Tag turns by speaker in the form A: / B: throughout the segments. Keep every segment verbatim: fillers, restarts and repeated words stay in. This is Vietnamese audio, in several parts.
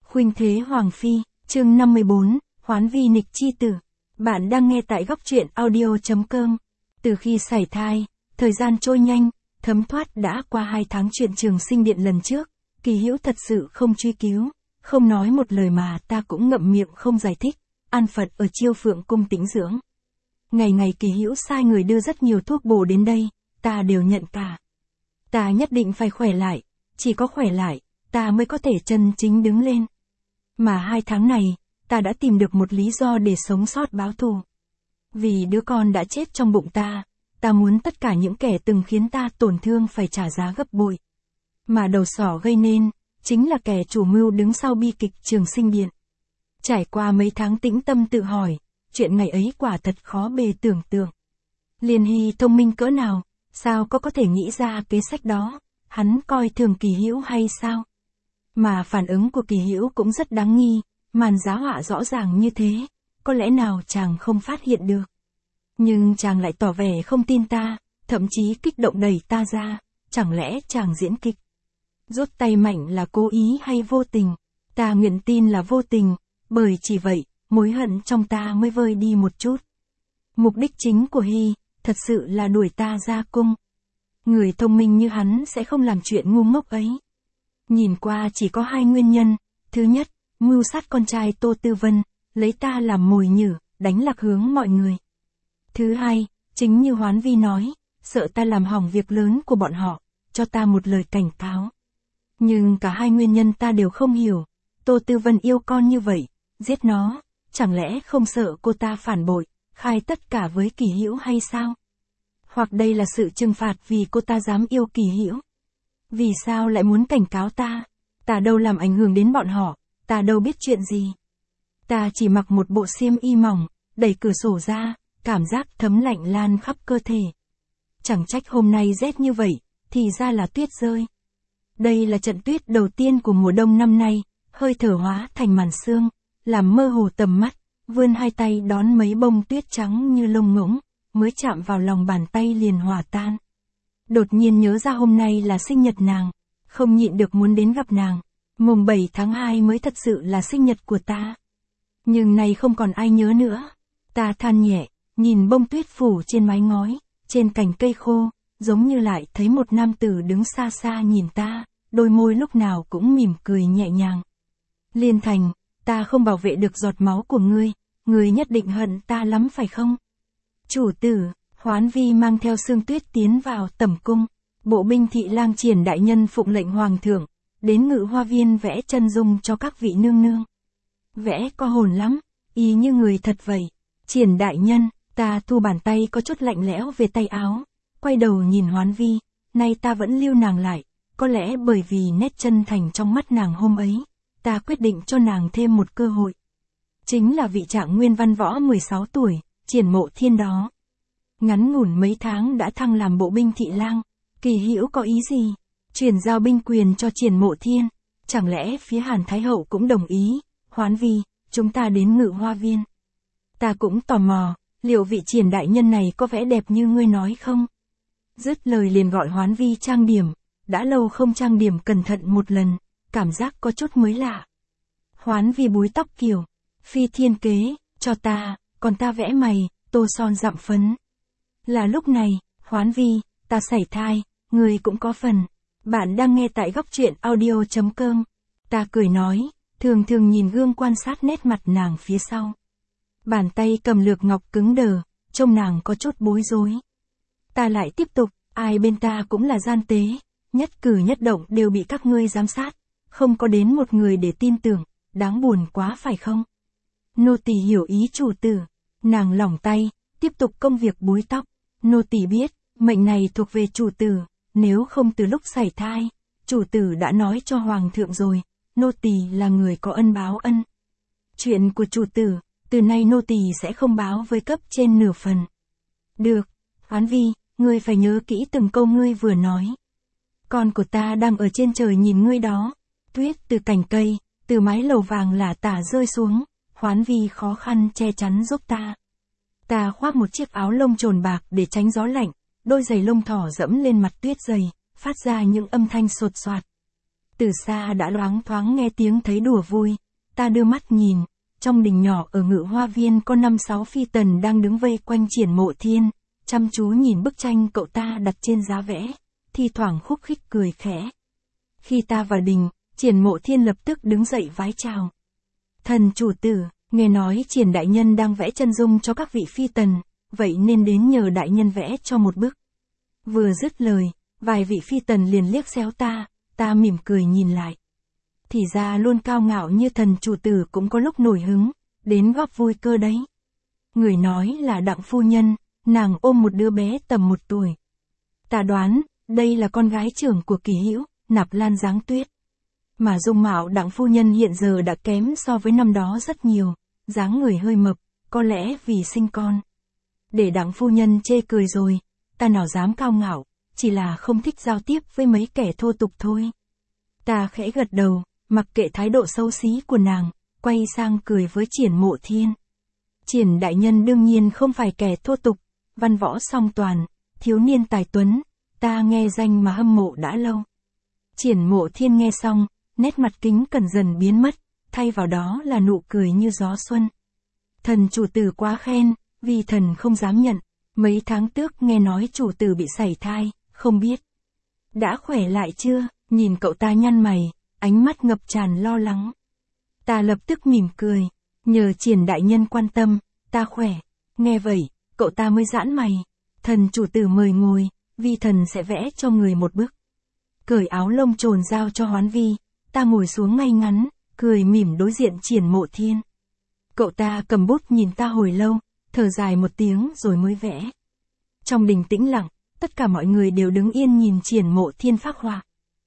A: Khuynh Thế Hoàng Phi, chương năm mươi bốn, Hoán Vi Nịch Chi Tử. Bạn đang nghe tại góc truyện audio.com. Từ khi sảy thai, thời gian trôi nhanh, thấm thoát đã qua hai tháng chuyện Trường Sinh Điện lần trước, Kỳ Hữu thật sự không truy cứu, không nói một lời mà ta cũng ngậm miệng không giải thích, an phận ở Chiêu Phượng cung tĩnh dưỡng. Ngày ngày Kỳ Hữu sai người đưa rất nhiều thuốc bổ đến đây, ta đều nhận cả. Ta nhất định phải khỏe lại, chỉ có khỏe lại, ta mới có thể chân chính đứng lên. Mà hai tháng này, ta đã tìm được một lý do để sống sót báo thù. Vì đứa con đã chết trong bụng ta, ta muốn tất cả những kẻ từng khiến ta tổn thương phải trả giá gấp bội. Mà đầu sỏ gây nên, chính là kẻ chủ mưu đứng sau bi kịch Trường Sinh Điện. Trải qua mấy tháng tĩnh tâm tự hỏi, chuyện ngày ấy quả thật khó bề tưởng tượng. Liên Hy thông minh cỡ nào, sao có có thể nghĩ ra kế sách đó, hắn coi thường Kỳ Hữu hay sao? Mà phản ứng của Kỳ Hữu cũng rất đáng nghi, màn giá họa rõ ràng như thế, có lẽ nào chàng không phát hiện được. Nhưng chàng lại tỏ vẻ không tin ta, thậm chí kích động đẩy ta ra, chẳng lẽ chàng diễn kịch? Rút tay mạnh là cố ý hay vô tình? Ta nguyện tin là vô tình, bởi chỉ vậy, mối hận trong ta mới vơi đi một chút. Mục đích chính của Hy, thật sự là đuổi ta ra cung. Người thông minh như hắn sẽ không làm chuyện ngu ngốc ấy. Nhìn qua chỉ có hai nguyên nhân, thứ nhất, mưu sát con trai Tô Tư Vân, lấy ta làm mồi nhử, đánh lạc hướng mọi người. Thứ hai, chính như Hoán Vi nói, sợ ta làm hỏng việc lớn của bọn họ, cho ta một lời cảnh cáo. Nhưng cả hai nguyên nhân ta đều không hiểu, Tô Tư Vân yêu con như vậy, giết nó, chẳng lẽ không sợ cô ta phản bội, khai tất cả với Kỳ Hữu hay sao? Hoặc đây là sự trừng phạt vì cô ta dám yêu Kỳ Hữu? Vì sao lại muốn cảnh cáo ta? Ta đâu làm ảnh hưởng đến bọn họ, ta đâu biết chuyện gì. Ta chỉ mặc một bộ xiêm y mỏng, đẩy cửa sổ ra, cảm giác thấm lạnh lan khắp cơ thể. Chẳng trách hôm nay rét như vậy, thì ra là tuyết rơi. Đây là trận tuyết đầu tiên của mùa đông năm nay, hơi thở hóa thành màn sương, làm mơ hồ tầm mắt, vươn hai tay đón mấy bông tuyết trắng như lông ngỗng, mới chạm vào lòng bàn tay liền hòa tan. Đột nhiên nhớ ra hôm nay là sinh nhật nàng, không nhịn được muốn đến gặp nàng. Mùng bảy tháng hai mới thật sự là sinh nhật của ta. Nhưng nay không còn ai nhớ nữa. Ta than nhẹ, nhìn bông tuyết phủ trên mái ngói, trên cành cây khô, giống như lại thấy một nam tử đứng xa xa nhìn ta, đôi môi lúc nào cũng mỉm cười nhẹ nhàng. Liên Thành, ta không bảo vệ được giọt máu của ngươi, ngươi nhất định hận ta lắm phải không? Chủ tử, Hoán Vi mang theo Sương Tuyết tiến vào tẩm cung, bộ binh thị lang Triển đại nhân phụng lệnh hoàng thượng, đến Ngự Hoa Viên vẽ chân dung cho các vị nương nương. Vẽ có hồn lắm, y như người thật vậy. Triển đại nhân, ta thu bàn tay có chút lạnh lẽo về tay áo, quay đầu nhìn Hoán Vi, nay ta vẫn lưu nàng lại, có lẽ bởi vì nét chân thành trong mắt nàng hôm ấy, ta quyết định cho nàng thêm một cơ hội. Chính là vị trạng nguyên văn võ mười sáu tuổi, Triển Mộ Thiên đó. Ngắn ngủn mấy tháng đã thăng làm bộ binh thị lang, Kỳ Hữu có ý gì? Chuyển giao binh quyền cho Triển Mộ Thiên, chẳng lẽ phía Hàn Thái Hậu cũng đồng ý? Hoán Vi, chúng ta đến Ngự Hoa Viên. Ta cũng tò mò, liệu vị Triển đại nhân này có vẻ đẹp như ngươi nói không? Dứt lời liền gọi Hoán Vi trang điểm, đã lâu không trang điểm cẩn thận một lần, cảm giác có chút mới lạ. Hoán Vi búi tóc kiểu, phi thiên kế, cho ta, còn ta vẽ mày, tô son dặm phấn. Là lúc này, Hoán Vi, ta sảy thai, ngươi cũng có phần. Bạn đang nghe tại góc truyện audio.com. Ta cười nói, thường thường nhìn gương quan sát nét mặt nàng phía sau. Bàn tay cầm lược ngọc cứng đờ, trông nàng có chút bối rối. Ta lại tiếp tục, ai bên ta cũng là gian tế, nhất cử nhất động đều bị các ngươi giám sát, không có đến một người để tin tưởng, đáng buồn quá phải không? Nô tỳ hiểu ý chủ tử, nàng lỏng tay, tiếp tục công việc búi tóc. Nô tỳ biết, mệnh này thuộc về chủ tử, nếu không từ lúc sảy thai, chủ tử đã nói cho hoàng thượng rồi, nô tỳ là người có ân báo ân. Chuyện của chủ tử, từ nay nô tỳ sẽ không báo với cấp trên nửa phần. Được, Hoán Vi, ngươi phải nhớ kỹ từng câu ngươi vừa nói. Con của ta đang ở trên trời nhìn ngươi đó. Tuyết từ cành cây, từ mái lầu vàng lả tả rơi xuống, Hoán Vi khó khăn che chắn giúp ta. Ta khoác một chiếc áo lông trồn bạc để tránh gió lạnh, đôi giày lông thỏ dẫm lên mặt tuyết dày, phát ra những âm thanh sột soạt. Từ xa đã loáng thoáng nghe tiếng thấy đùa vui, ta đưa mắt nhìn, trong đình nhỏ ở Ngự Hoa Viên có năm sáu phi tần đang đứng vây quanh Triển Mộ Thiên, chăm chú nhìn bức tranh cậu ta đặt trên giá vẽ, thi thoảng khúc khích cười khẽ. Khi ta vào đình, Triển Mộ Thiên lập tức đứng dậy vái chào. Thần chủ tử, nghe nói Triển đại nhân đang vẽ chân dung cho các vị phi tần, vậy nên đến nhờ đại nhân vẽ cho một bức. Vừa dứt lời, vài vị phi tần liền liếc xéo ta, ta mỉm cười nhìn lại. Thì ra luôn cao ngạo như thần chủ tử cũng có lúc nổi hứng, đến góp vui cơ đấy. Người nói là Đặng phu nhân, nàng ôm một đứa bé tầm một tuổi. Ta đoán, đây là con gái trưởng của Kỳ Hữu, Nạp Lan Giáng Tuyết. Mà dung mạo Đặng phu nhân hiện giờ đã kém so với năm đó rất nhiều, dáng người hơi mập, có lẽ vì sinh con. Để Đặng phu nhân chê cười rồi, ta nào dám cao ngạo, chỉ là không thích giao tiếp với mấy kẻ thô tục thôi. Ta khẽ gật đầu, mặc kệ thái độ xấu xí của nàng, quay sang cười với Triển Mộ Thiên. Triển đại nhân đương nhiên không phải kẻ thô tục, văn võ song toàn, thiếu niên tài tuấn, ta nghe danh mà hâm mộ đã lâu. Triển Mộ Thiên nghe xong, nét mặt kính cẩn dần biến mất, thay vào đó là nụ cười như gió xuân. Thần chủ tử quá khen, vì thần không dám nhận, mấy tháng trước nghe nói chủ tử bị sảy thai, không biết đã khỏe lại chưa? Nhìn cậu ta nhăn mày, ánh mắt ngập tràn lo lắng. Ta lập tức mỉm cười, nhờ Triển đại nhân quan tâm, ta khỏe. Nghe vậy, cậu ta mới giãn mày. Thần chủ tử mời ngồi, vi thần sẽ vẽ cho người một bức. Cởi áo lông trồn giao cho Hoán Vi, ta ngồi xuống ngay ngắn, cười mỉm đối diện Triển Mộ Thiên. Cậu ta cầm bút nhìn ta hồi lâu, thở dài một tiếng rồi mới vẽ. Trong đình tĩnh lặng, tất cả mọi người đều đứng yên nhìn Triển Mộ Thiên phác họa.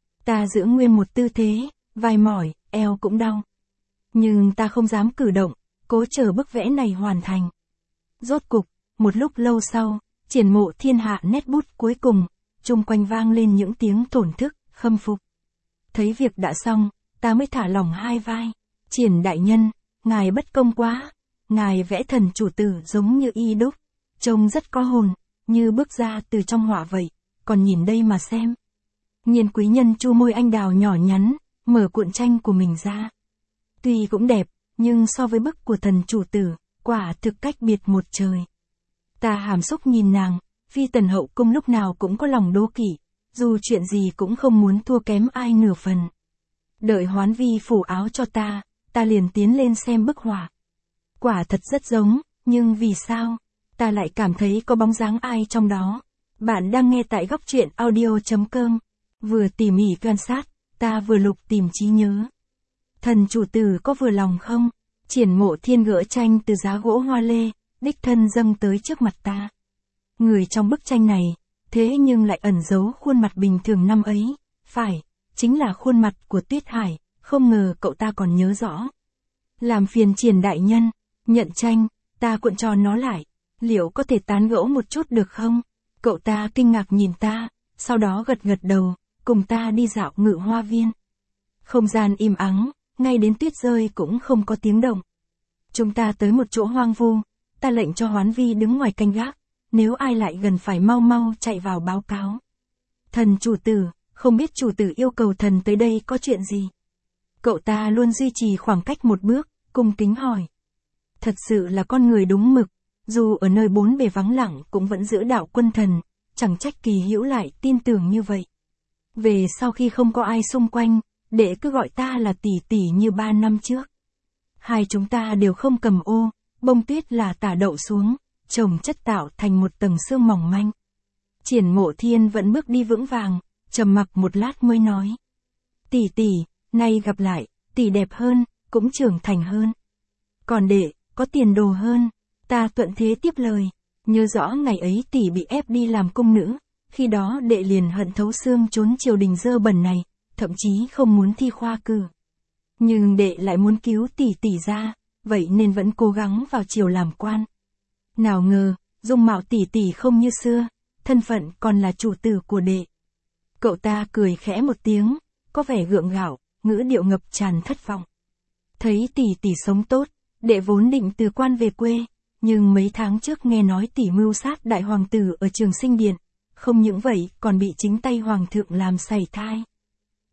A: Ta giữ nguyên một tư thế, vai mỏi, eo cũng đau. Nhưng ta không dám cử động, cố chờ bức vẽ này hoàn thành. Rốt cục, một lúc lâu sau, Triển Mộ Thiên hạ nét bút cuối cùng, chung quanh vang lên những tiếng thổn thức, khâm phục. Thấy việc đã xong, ta mới thả lỏng hai vai. Triển đại nhân, ngài bất công quá. Ngài vẽ thần chủ tử giống như y đúc, trông rất có hồn, như bước ra từ trong họa vậy, còn nhìn đây mà xem. Nhiên quý nhân chu môi anh đào nhỏ nhắn, mở cuộn tranh của mình ra. Tuy cũng đẹp, nhưng so với bức của thần chủ tử, quả thực cách biệt một trời. Ta hàm xúc nhìn nàng, phi tần hậu cung lúc nào cũng có lòng đố kỵ, dù chuyện gì cũng không muốn thua kém ai nửa phần. Đợi Hoán Vi phủ áo cho ta, ta liền tiến lên xem bức họa. Quả thật rất giống, nhưng vì sao, ta lại cảm thấy có bóng dáng ai trong đó. Bạn đang nghe tại góc truyện audio chấm com. Vừa tỉ mỉ quan sát, ta vừa lục tìm trí nhớ. Thần chủ tử có vừa lòng không? Triển Mộ Thiên gỡ tranh từ giá gỗ hoa lê, đích thân dâng tới trước mặt ta. Người trong bức tranh này, thế nhưng lại ẩn giấu khuôn mặt bình thường năm ấy. Phải, chính là khuôn mặt của Tuyết Hải, không ngờ cậu ta còn nhớ rõ. Làm phiền Triển đại nhân, nhận tranh, ta cuộn tròn nó lại. Liệu có thể tán gẫu một chút được không? Cậu ta kinh ngạc nhìn ta, sau đó gật gật đầu, cùng ta đi dạo Ngự Hoa Viên. Không gian im ắng, ngay đến tuyết rơi cũng không có tiếng động. Chúng ta tới một chỗ hoang vu, ta lệnh cho Hoán Vi đứng ngoài canh gác, nếu ai lại gần phải mau mau chạy vào báo cáo. Thần chủ tử, không biết chủ tử yêu cầu thần tới đây có chuyện gì? Cậu ta luôn duy trì khoảng cách một bước, cung kính hỏi. Thật sự là con người đúng mực, dù ở nơi bốn bề vắng lặng cũng vẫn giữ đạo quân thần, chẳng trách Kỳ Hữu lại tin tưởng như vậy. Về sau khi không có ai xung quanh, đệ cứ gọi ta là tỷ tỷ như ba năm trước. Hai chúng ta đều không cầm ô, bông tuyết là tả đậu xuống, chồng chất tạo thành một tầng sương mỏng manh. Triển Mộ Thiên vẫn bước đi vững vàng, trầm mặc một lát mới nói. Tỷ tỷ, nay gặp lại, tỷ đẹp hơn, cũng trưởng thành hơn. Còn đệ, có tiền đồ hơn. Ta thuận thế tiếp lời, nhớ rõ ngày ấy tỷ bị ép đi làm cung nữ, khi đó đệ liền hận thấu xương trốn triều đình dơ bẩn này, thậm chí không muốn thi khoa cử. Nhưng đệ lại muốn cứu tỷ tỷ ra, vậy nên vẫn cố gắng vào triều làm quan. Nào ngờ, dung mạo tỷ tỷ không như xưa, thân phận còn là chủ tử của đệ. Cậu ta cười khẽ một tiếng, có vẻ gượng gạo, ngữ điệu ngập tràn thất vọng. Thấy tỷ tỷ sống tốt, đệ vốn định từ quan về quê, nhưng mấy tháng trước nghe nói tỷ mưu sát đại hoàng tử ở Trường Sinh Điện, không những vậy còn bị chính tay hoàng thượng làm sảy thai.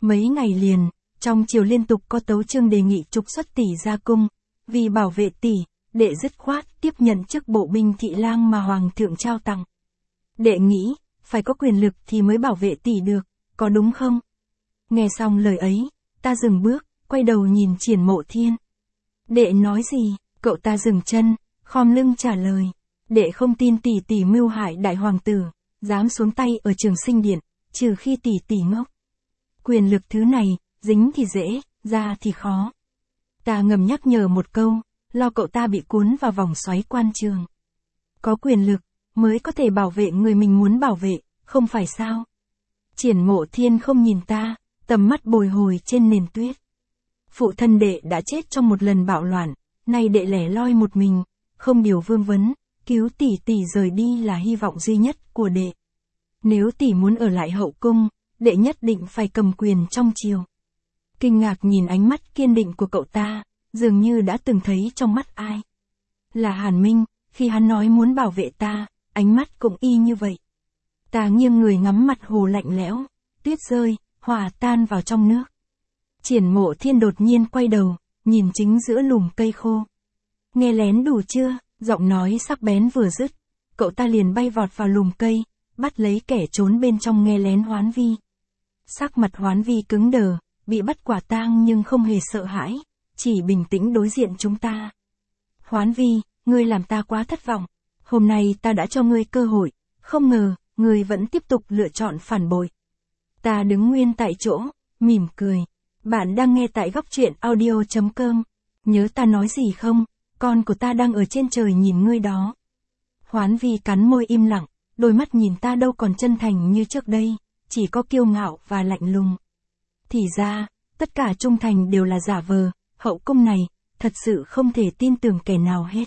A: Mấy ngày liền, trong triều liên tục có tấu chương đề nghị trục xuất tỷ ra cung, vì bảo vệ tỷ, đệ dứt khoát tiếp nhận chức bộ binh thị lang mà hoàng thượng trao tặng. Đệ nghĩ, phải có quyền lực thì mới bảo vệ tỷ được, có đúng không? Nghe xong lời ấy, ta dừng bước, quay đầu nhìn Triển Mộ Thiên. Đệ nói gì? Cậu ta dừng chân, khom lưng trả lời. Đệ không tin tỷ tỷ mưu hại đại hoàng tử, dám xuống tay ở Trường Sinh Điện, trừ khi tỷ tỷ ngốc. Quyền lực thứ này, dính thì dễ, ra thì khó. Ta ngầm nhắc nhở một câu, lo cậu ta bị cuốn vào vòng xoáy quan trường. Có quyền lực, mới có thể bảo vệ người mình muốn bảo vệ, không phải sao? Triển Mộ Thiên không nhìn ta, tầm mắt bồi hồi trên nền tuyết. Phụ thân đệ đã chết trong một lần bạo loạn, nay đệ lẻ loi một mình, không điều vương vấn, cứu tỷ tỷ rời đi là hy vọng duy nhất của đệ. Nếu tỷ muốn ở lại hậu cung, đệ nhất định phải cầm quyền trong triều. Kinh ngạc nhìn ánh mắt kiên định của cậu ta, dường như đã từng thấy trong mắt ai. Là Hàn Minh, khi hắn nói muốn bảo vệ ta, ánh mắt cũng y như vậy. Ta nghiêng người ngắm mặt hồ lạnh lẽo, tuyết rơi, hòa tan vào trong nước. Triển Mộ Thiên đột nhiên quay đầu, nhìn chính giữa lùm cây khô. Nghe lén đủ chưa? Giọng nói sắc bén vừa dứt, cậu ta liền bay vọt vào lùm cây, bắt lấy kẻ trốn bên trong nghe lén Hoán Vi. Sắc mặt Hoán Vi cứng đờ, bị bắt quả tang nhưng không hề sợ hãi, chỉ bình tĩnh đối diện chúng ta. Hoán Vi, ngươi làm ta quá thất vọng, hôm nay ta đã cho ngươi cơ hội, không ngờ, ngươi vẫn tiếp tục lựa chọn phản bội. Ta đứng nguyên tại chỗ, mỉm cười. Bạn đang nghe tại góc truyện audio chấm com. Nhớ ta nói gì không? Con của ta đang ở trên trời nhìn ngươi đó. Hoán Vi cắn môi im lặng, đôi mắt nhìn ta đâu còn chân thành như trước đây, chỉ có kiêu ngạo và lạnh lùng. Thì ra, tất cả trung thành đều là giả vờ, hậu cung này, thật sự không thể tin tưởng kẻ nào hết.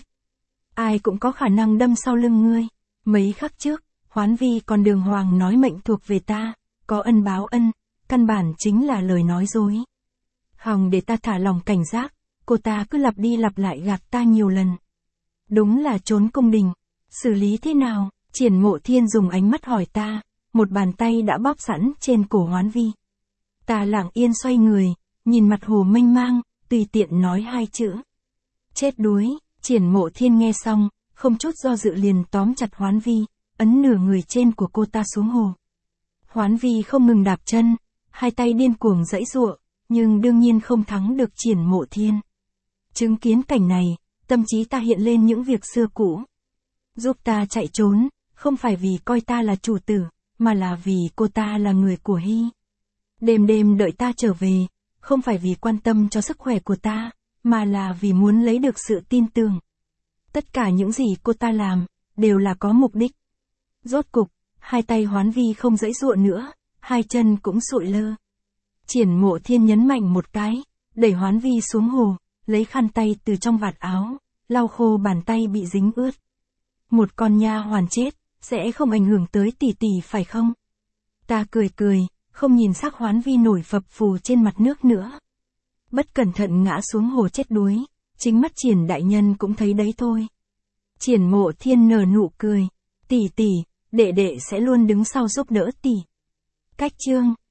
A: Ai cũng có khả năng đâm sau lưng ngươi. Mấy khắc trước, Hoán Vi còn đường hoàng nói mệnh thuộc về ta, có ân báo ân, căn bản chính là lời nói dối. Hòng để ta thả lòng cảnh giác, cô ta cứ lặp đi lặp lại gạt ta nhiều lần. Đúng là trốn cung đình. Xử lý thế nào? Triển Mộ Thiên dùng ánh mắt hỏi ta, một bàn tay đã bóp sẵn trên cổ Hoán Vi. Ta lặng yên xoay người, nhìn mặt hồ mênh mang, tùy tiện nói hai chữ. Chết đuối. Triển Mộ Thiên nghe xong, không chút do dự liền tóm chặt Hoán Vi, ấn nửa người trên của cô ta xuống hồ. Hoán Vi không ngừng đạp chân, hai tay điên cuồng giãy giụa, nhưng đương nhiên không thắng được Triển Mộ Thiên. Chứng kiến cảnh này, tâm trí ta hiện lên những việc xưa cũ. Giúp ta chạy trốn, không phải vì coi ta là chủ tử, mà là vì cô ta là người của Hy. Đêm đêm đợi ta trở về, không phải vì quan tâm cho sức khỏe của ta, mà là vì muốn lấy được sự tin tưởng. Tất cả những gì cô ta làm, đều là có mục đích. Rốt cục, hai tay Hoán Vi không giãy giụa nữa, hai chân cũng sụi lơ. Triển Mộ Thiên nhấn mạnh một cái, đẩy Hoán Vi xuống hồ, lấy khăn tay từ trong vạt áo, lau khô bàn tay bị dính ướt. Một con nha hoàn chết, sẽ không ảnh hưởng tới tỷ tỷ phải không? Ta cười cười, không nhìn sắc Hoán Vi nổi phập phù trên mặt nước nữa. Bất cẩn thận ngã xuống hồ chết đuối, chính mắt Triển đại nhân cũng thấy đấy thôi. Triển Mộ Thiên nở nụ cười, tỷ tỷ, đệ đệ sẽ luôn đứng sau giúp đỡ tỷ. Cách chương